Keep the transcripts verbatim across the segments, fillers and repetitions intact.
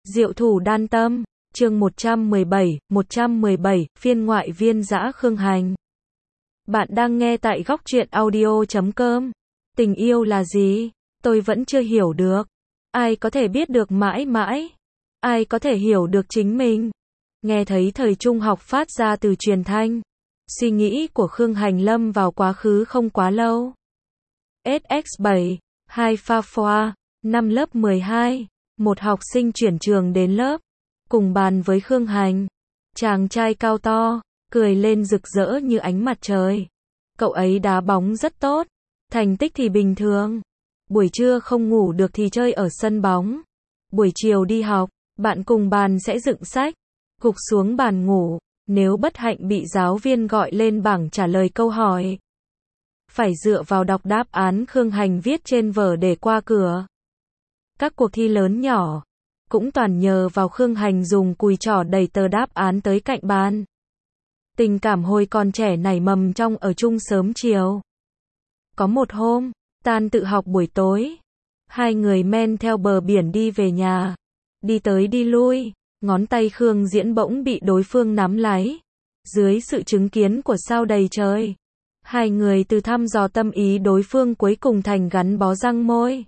Diệu thủ đan tâm, chương một trăm mười bảy, một trăm mười bảy, phiên ngoại viên dã Khương Hành. Bạn đang nghe tại góc truyện audio chấm com. Tình yêu là gì? Tôi vẫn chưa hiểu được. Ai có thể biết được mãi mãi? Ai có thể hiểu được chính mình? Nghe thấy thời trung học phát ra từ truyền thanh. Suy nghĩ của Khương Hành lâm vào quá khứ không quá lâu. ét ích bảy, hai pha phoa, năm lớp mười hai. Một học sinh chuyển trường đến lớp, cùng bàn với Khương Hành. Chàng trai cao to, cười lên rực rỡ như ánh mặt trời. Cậu ấy đá bóng rất tốt, thành tích thì bình thường. Buổi trưa không ngủ được thì chơi ở sân bóng. Buổi chiều đi học, bạn cùng bàn sẽ dựng sách, gục xuống bàn ngủ. Nếu bất hạnh bị giáo viên gọi lên bảng trả lời câu hỏi, phải dựa vào đọc đáp án Khương Hành viết trên vở để qua cửa. Các cuộc thi lớn nhỏ, cũng toàn nhờ vào Khương Hành dùng cùi trỏ đẩy tờ đáp án tới cạnh bàn. Tình cảm hồi còn trẻ nảy mầm trong ở chung sớm chiều. Có một hôm, tan tự học buổi tối, hai người men theo bờ biển đi về nhà. Đi tới đi lui, ngón tay Khương Diễn bỗng bị đối phương nắm lấy. Dưới sự chứng kiến của sao đầy trời, hai người từ thăm dò tâm ý đối phương cuối cùng thành gắn bó răng môi.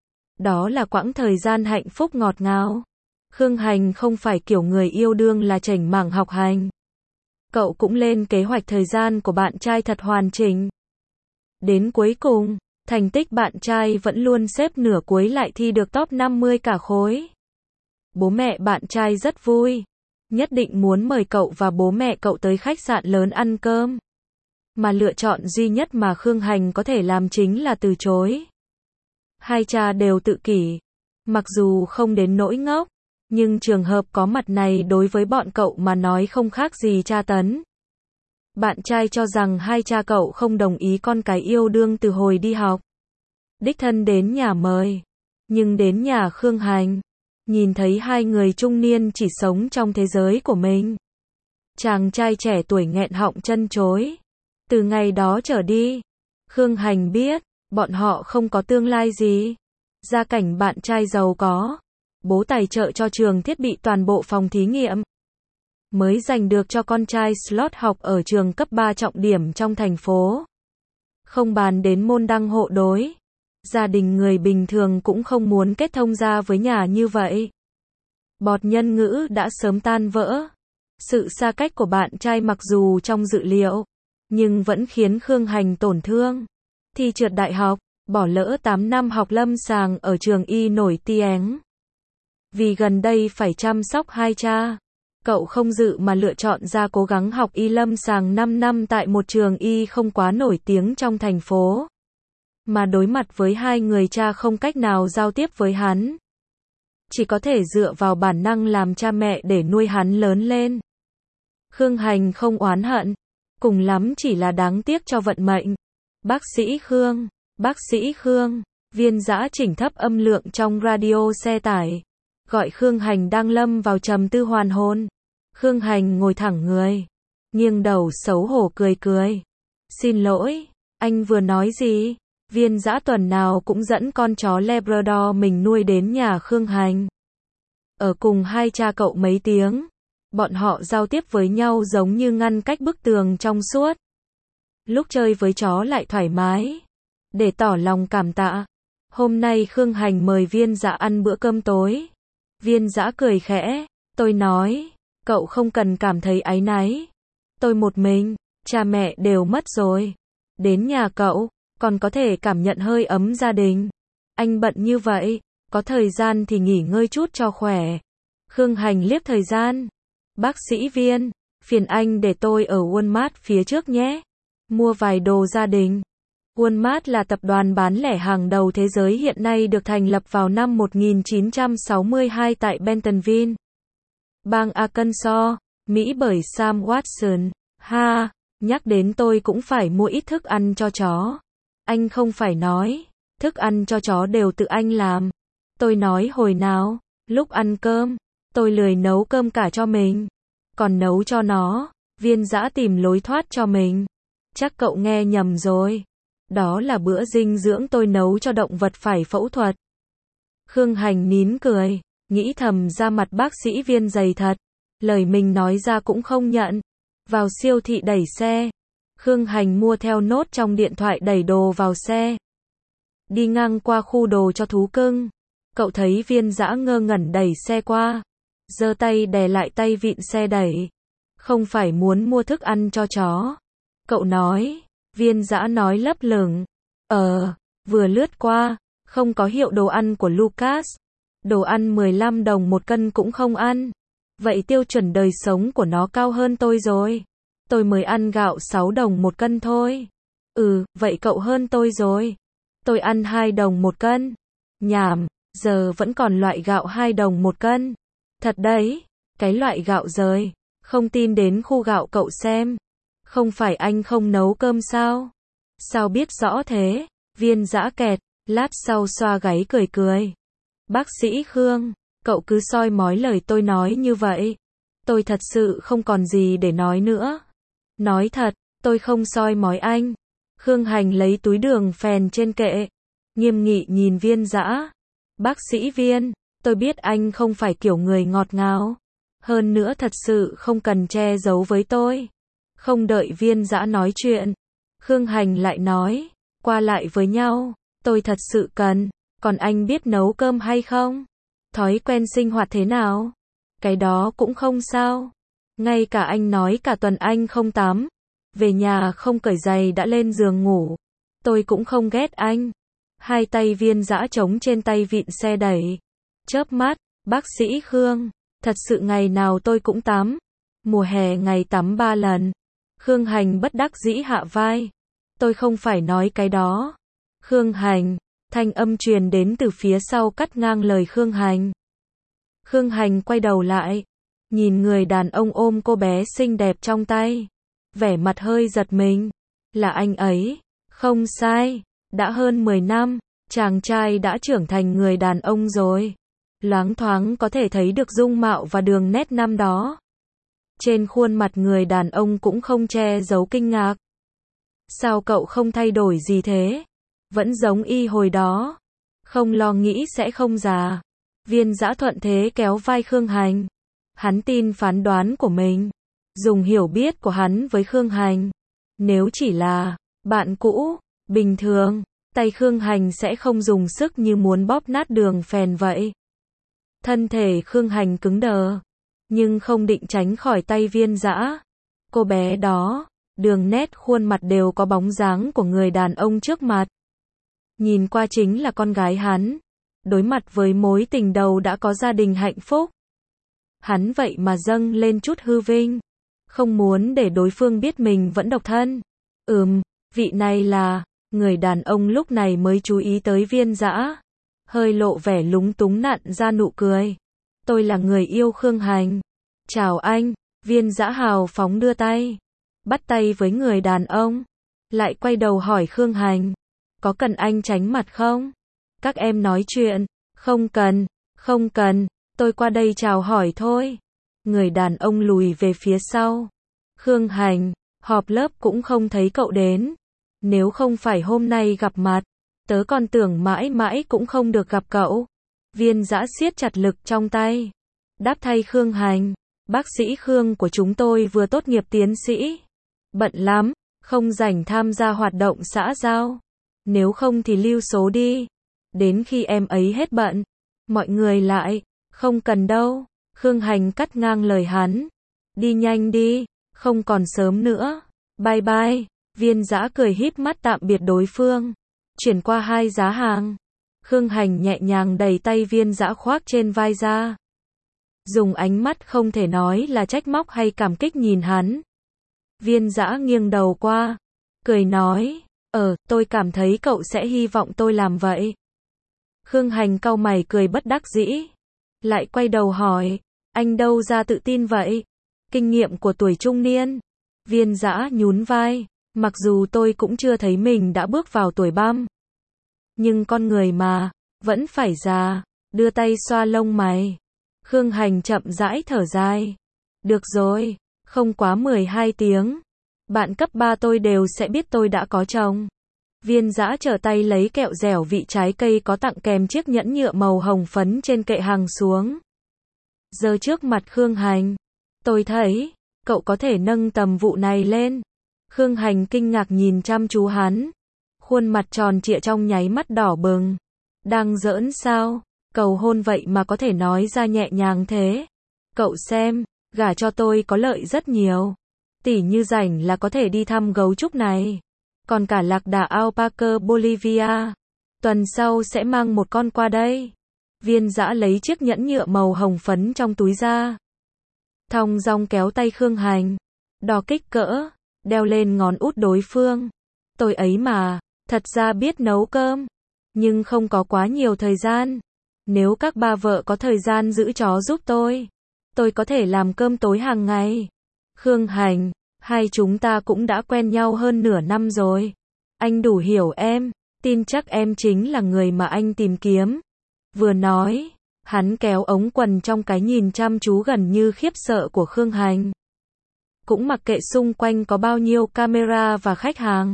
Đó là quãng thời gian hạnh phúc ngọt ngào. Khương Hành không phải kiểu người yêu đương là chảnh mảng học hành. Cậu cũng lên kế hoạch thời gian của bạn trai thật hoàn chỉnh. Đến cuối cùng, thành tích bạn trai vẫn luôn xếp nửa cuối lại thi được top năm mươi cả khối. Bố mẹ bạn trai rất vui, nhất định muốn mời cậu và bố mẹ cậu tới khách sạn lớn ăn cơm. Mà lựa chọn duy nhất mà Khương Hành có thể làm chính là từ chối. Hai cha đều tự kỷ, mặc dù không đến nỗi ngốc, nhưng trường hợp có mặt này đối với bọn cậu mà nói không khác gì tra tấn. Bạn trai cho rằng hai cha cậu không đồng ý con cái yêu đương từ hồi đi học. Đích thân đến nhà mời, nhưng đến nhà Khương Hành, nhìn thấy hai người trung niên chỉ sống trong thế giới của mình. Chàng trai trẻ tuổi nghẹn họng chân chối. Từ ngày đó trở đi, Khương Hành biết, bọn họ không có tương lai gì. Gia cảnh bạn trai giàu có, bố tài trợ cho trường thiết bị toàn bộ phòng thí nghiệm, mới giành được cho con trai slot học ở trường cấp ba trọng điểm trong thành phố. Không bàn đến môn đăng hộ đối, gia đình người bình thường cũng không muốn kết thông gia với nhà như vậy. Bọt nhân ngữ đã sớm tan vỡ. Sự xa cách của bạn trai mặc dù trong dự liệu, nhưng vẫn khiến Khương Hành tổn thương. Thi trượt đại học, bỏ lỡ tám năm học lâm sàng ở trường y nổi tiếng. Vì gần đây phải chăm sóc hai cha, cậu không dự mà lựa chọn ra cố gắng học y lâm sàng năm năm tại một trường y không quá nổi tiếng trong thành phố. Mà đối mặt với hai người cha không cách nào giao tiếp với hắn. Chỉ có thể dựa vào bản năng làm cha mẹ để nuôi hắn lớn lên. Khương Hành không oán hận, cùng lắm chỉ là đáng tiếc cho vận mệnh. Bác sĩ Khương, bác sĩ Khương, viên dã chỉnh thấp âm lượng trong radio xe tải. Gọi Khương Hành đang lâm vào trầm tư hoàn hồn. Khương Hành ngồi thẳng người, nghiêng đầu xấu hổ cười cười. Xin lỗi, anh vừa nói gì? Viên dã tuần nào cũng dẫn con chó Labrador mình nuôi đến nhà Khương Hành. Ở cùng hai cha cậu mấy tiếng, bọn họ giao tiếp với nhau giống như ngăn cách bức tường trong suốt. Lúc chơi với chó lại thoải mái. Để tỏ lòng cảm tạ, hôm nay Khương Hành mời viên dã ăn bữa cơm tối. Viên dã cười khẽ, tôi nói, cậu không cần cảm thấy áy náy. Tôi một mình, cha mẹ đều mất rồi. Đến nhà cậu, còn có thể cảm nhận hơi ấm gia đình. Anh bận như vậy, có thời gian thì nghỉ ngơi chút cho khỏe. Khương Hành liếc thời gian. Bác sĩ Viên, phiền anh để tôi ở Walmart phía trước nhé. Mua vài đồ gia đình. Walmart là tập đoàn bán lẻ hàng đầu thế giới hiện nay được thành lập vào năm một nghìn chín trăm sáu mươi hai tại Bentonville, bang Arkansas, Mỹ bởi Sam Watson. Ha, nhắc đến tôi cũng phải mua ít thức ăn cho chó. Anh không phải nói, thức ăn cho chó đều tự anh làm. Tôi nói hồi nào, lúc ăn cơm, tôi lười nấu cơm cả cho mình. Còn nấu cho nó, viên dã tìm lối thoát cho mình. Chắc cậu nghe nhầm rồi. Đó là bữa dinh dưỡng tôi nấu cho động vật phải phẫu thuật. Khương Hành nín cười. Nghĩ thầm ra mặt bác sĩ Viên dày thật. Lời mình nói ra cũng không nhận. Vào siêu thị đẩy xe. Khương Hành mua theo nốt trong điện thoại đẩy đồ vào xe. Đi ngang qua khu đồ cho thú cưng. Cậu thấy Viên Dã ngơ ngẩn đẩy xe qua. Giơ tay đè lại tay vịn xe đẩy. Không phải muốn mua thức ăn cho chó. Cậu nói. Viên Dã nói lấp lửng. Ờ, vừa lướt qua. Không có hiệu đồ ăn của Lucas. Đồ ăn mười lăm đồng một cân cũng không ăn. Vậy tiêu chuẩn đời sống của nó cao hơn tôi rồi. Tôi mới ăn gạo sáu đồng một cân thôi. Ừ, vậy cậu hơn tôi rồi. Tôi ăn hai đồng một cân. Nhảm, giờ vẫn còn loại gạo hai đồng một cân. Thật đấy, cái loại gạo rời. Không tin đến khu gạo cậu xem. Không phải anh không nấu cơm sao? Sao biết rõ thế? Viên Dã kẹt, lát sau xoa gáy cười cười. Bác sĩ Khương, cậu cứ soi mói lời tôi nói như vậy. Tôi thật sự không còn gì để nói nữa. Nói thật, tôi không soi mói anh. Khương Hành lấy túi đường phèn trên kệ. Nghiêm nghị nhìn Viên Dã. Bác sĩ Viên, tôi biết anh không phải kiểu người ngọt ngào. Hơn nữa thật sự không cần che giấu với tôi. Không đợi Viên Dã nói chuyện. Khương Hành lại nói, qua lại với nhau, tôi thật sự cần. Còn anh biết nấu cơm hay không? Thói quen sinh hoạt thế nào? Cái đó cũng không sao. Ngay cả anh nói cả tuần anh không tắm. Về nhà không cởi giày đã lên giường ngủ. Tôi cũng không ghét anh. Hai tay Viên Dã trống trên tay vịn xe đẩy. Chớp mắt, bác sĩ Khương, thật sự ngày nào tôi cũng tắm. Mùa hè ngày tắm ba lần. Khương Hành bất đắc dĩ hạ vai. Tôi không phải nói cái đó. Khương Hành, thanh âm truyền đến từ phía sau cắt ngang lời Khương Hành. Khương Hành quay đầu lại. Nhìn người đàn ông ôm cô bé xinh đẹp trong tay. Vẻ mặt hơi giật mình. Là anh ấy. Không sai. Đã hơn mười năm. Chàng trai đã trưởng thành người đàn ông rồi. Loáng thoáng có thể thấy được dung mạo và đường nét năm đó. Trên khuôn mặt người đàn ông cũng không che giấu kinh ngạc. Sao cậu không thay đổi gì thế? Vẫn giống y hồi đó. Không lo nghĩ sẽ không già. Viên Dã thuận thế kéo vai Khương Hành. Hắn tin phán đoán của mình. Dùng hiểu biết của hắn với Khương Hành. Nếu chỉ là bạn cũ, bình thường, tay Khương Hành sẽ không dùng sức như muốn bóp nát đường phèn vậy. Thân thể Khương Hành cứng đờ. Nhưng không định tránh khỏi tay Viên Dã. Cô bé đó, đường nét khuôn mặt đều có bóng dáng của người đàn ông trước mặt. Nhìn qua chính là con gái hắn. Đối mặt với mối tình đầu đã có gia đình hạnh phúc. Hắn vậy mà dâng lên chút hư vinh. Không muốn để đối phương biết mình vẫn độc thân. Ừm, vị này là... Người đàn ông lúc này mới chú ý tới Viên Dã. Hơi lộ vẻ lúng túng nặn ra nụ cười. Tôi là người yêu Khương Hành. Chào anh. Viên Dã hào phóng đưa tay. Bắt tay với người đàn ông. Lại quay đầu hỏi Khương Hành. Có cần anh tránh mặt không? Các em nói chuyện. Không cần, không cần. Tôi qua đây chào hỏi thôi. Người đàn ông lùi về phía sau. Khương Hành, họp lớp cũng không thấy cậu đến. Nếu không phải hôm nay gặp mặt, tớ còn tưởng mãi mãi cũng không được gặp cậu. Viên Dã siết chặt lực trong tay. Đáp thay Khương Hành. Bác sĩ Khương của chúng tôi vừa tốt nghiệp tiến sĩ. Bận lắm, không rảnh tham gia hoạt động xã giao. Nếu không thì lưu số đi. Đến khi em ấy hết bận. Mọi người lại. Không cần đâu. Khương Hành cắt ngang lời hắn. Đi nhanh đi. Không còn sớm nữa. Bye bye. Viên Dã cười híp mắt tạm biệt đối phương. Chuyển qua hai giá hàng. Khương Hành nhẹ nhàng đẩy tay Viên Dã khoác trên vai ra. Dùng ánh mắt không thể nói là trách móc hay cảm kích nhìn hắn. Viên Dã nghiêng đầu qua. Cười nói. Ờ, tôi cảm thấy cậu sẽ hy vọng tôi làm vậy. Khương Hành cau mày cười bất đắc dĩ. Lại quay đầu hỏi. Anh đâu ra tự tin vậy? Kinh nghiệm của tuổi trung niên. Viên Dã nhún vai. Mặc dù tôi cũng chưa thấy mình đã bước vào tuổi băm. Nhưng con người mà, vẫn phải già. Đưa tay xoa lông mày. Khương Hành chậm rãi thở dài. Được rồi, không quá mười hai tiếng. Bạn cấp ba tôi đều sẽ biết tôi đã có chồng. Viên Dã trở tay lấy kẹo dẻo vị trái cây có tặng kèm chiếc nhẫn nhựa màu hồng phấn trên kệ hàng xuống. Giơ trước mặt Khương Hành. Tôi thấy, cậu có thể nâng tầm vụ này lên. Khương Hành kinh ngạc nhìn chăm chú hắn. Khuôn mặt tròn trịa trong nháy mắt đỏ bừng. Đang giỡn sao? Cầu hôn vậy mà có thể nói ra nhẹ nhàng thế. Cậu xem, gả cho tôi có lợi rất nhiều. Tỉ như rảnh là có thể đi thăm gấu trúc này. Còn cả lạc đà alpaca Bolivia. Tuần sau sẽ mang một con qua đây. Viên Dã lấy chiếc nhẫn nhựa màu hồng phấn trong túi ra. Thong dong kéo tay Khương Hành. Đo kích cỡ, đeo lên ngón út đối phương. Tôi ấy mà, thật ra biết nấu cơm. Nhưng không có quá nhiều thời gian. Nếu các ba vợ có thời gian giữ chó giúp tôi, tôi có thể làm cơm tối hàng ngày. Khương Hành, hai chúng ta cũng đã quen nhau hơn nửa năm rồi. Anh đủ hiểu em, tin chắc em chính là người mà anh tìm kiếm. Vừa nói, hắn kéo ống quần trong cái nhìn chăm chú gần như khiếp sợ của Khương Hành. Cũng mặc kệ xung quanh có bao nhiêu camera và khách hàng.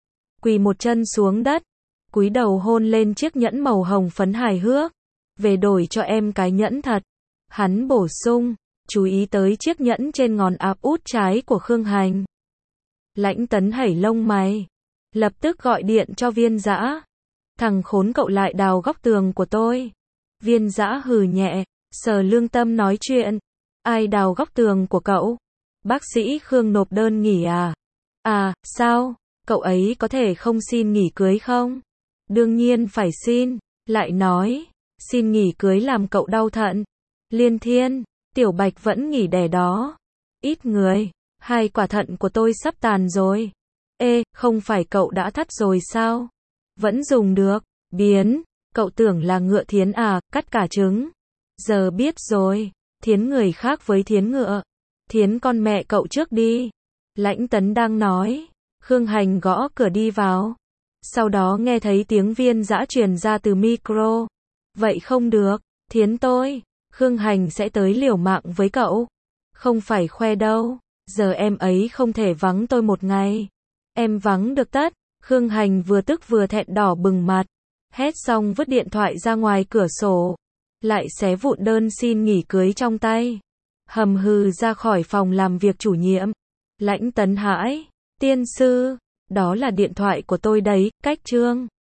Quỳ một chân xuống đất, cúi đầu hôn lên chiếc nhẫn màu hồng phấn hài hước. Về đổi cho em cái nhẫn thật. Hắn bổ sung, chú ý tới chiếc nhẫn trên ngón áp út trái của Khương Hành. Lãnh Tấn hẩy lông mày. Lập tức gọi điện cho Viên Dã. Thằng khốn cậu lại đào góc tường của tôi. Viên Dã hừ nhẹ, sờ lương tâm nói chuyện. Ai đào góc tường của cậu? Bác sĩ Khương nộp đơn nghỉ à? À, sao? Cậu ấy có thể không xin nghỉ cưới không? Đương nhiên phải xin. Lại nói, xin nghỉ cưới làm cậu đau thận. Liên Thiên, Tiểu Bạch vẫn nghỉ đẻ đó. Ít người, hai quả thận của tôi sắp tàn rồi. Ê, không phải cậu đã thắt rồi sao? Vẫn dùng được. Biến, cậu tưởng là ngựa thiến à, cắt cả trứng. Giờ biết rồi, thiến người khác với thiến ngựa. Thiến con mẹ cậu trước đi. Lãnh Tấn đang nói. Khương Hành gõ cửa đi vào. Sau đó nghe thấy tiếng Viên Dã truyền ra từ micro. Vậy không được, thiến tôi. Khương Hành sẽ tới liều mạng với cậu. Không phải khoe đâu. Giờ em ấy không thể vắng tôi một ngày. Em vắng được tất. Khương Hành vừa tức vừa thẹn đỏ bừng mặt. Hét xong vứt điện thoại ra ngoài cửa sổ. Lại xé vụn đơn xin nghỉ cưới trong tay. Hầm hừ ra khỏi phòng làm việc chủ nhiệm. Lãnh Tấn hãi. Tiên sư, đó là điện thoại của tôi đấy, cách trương.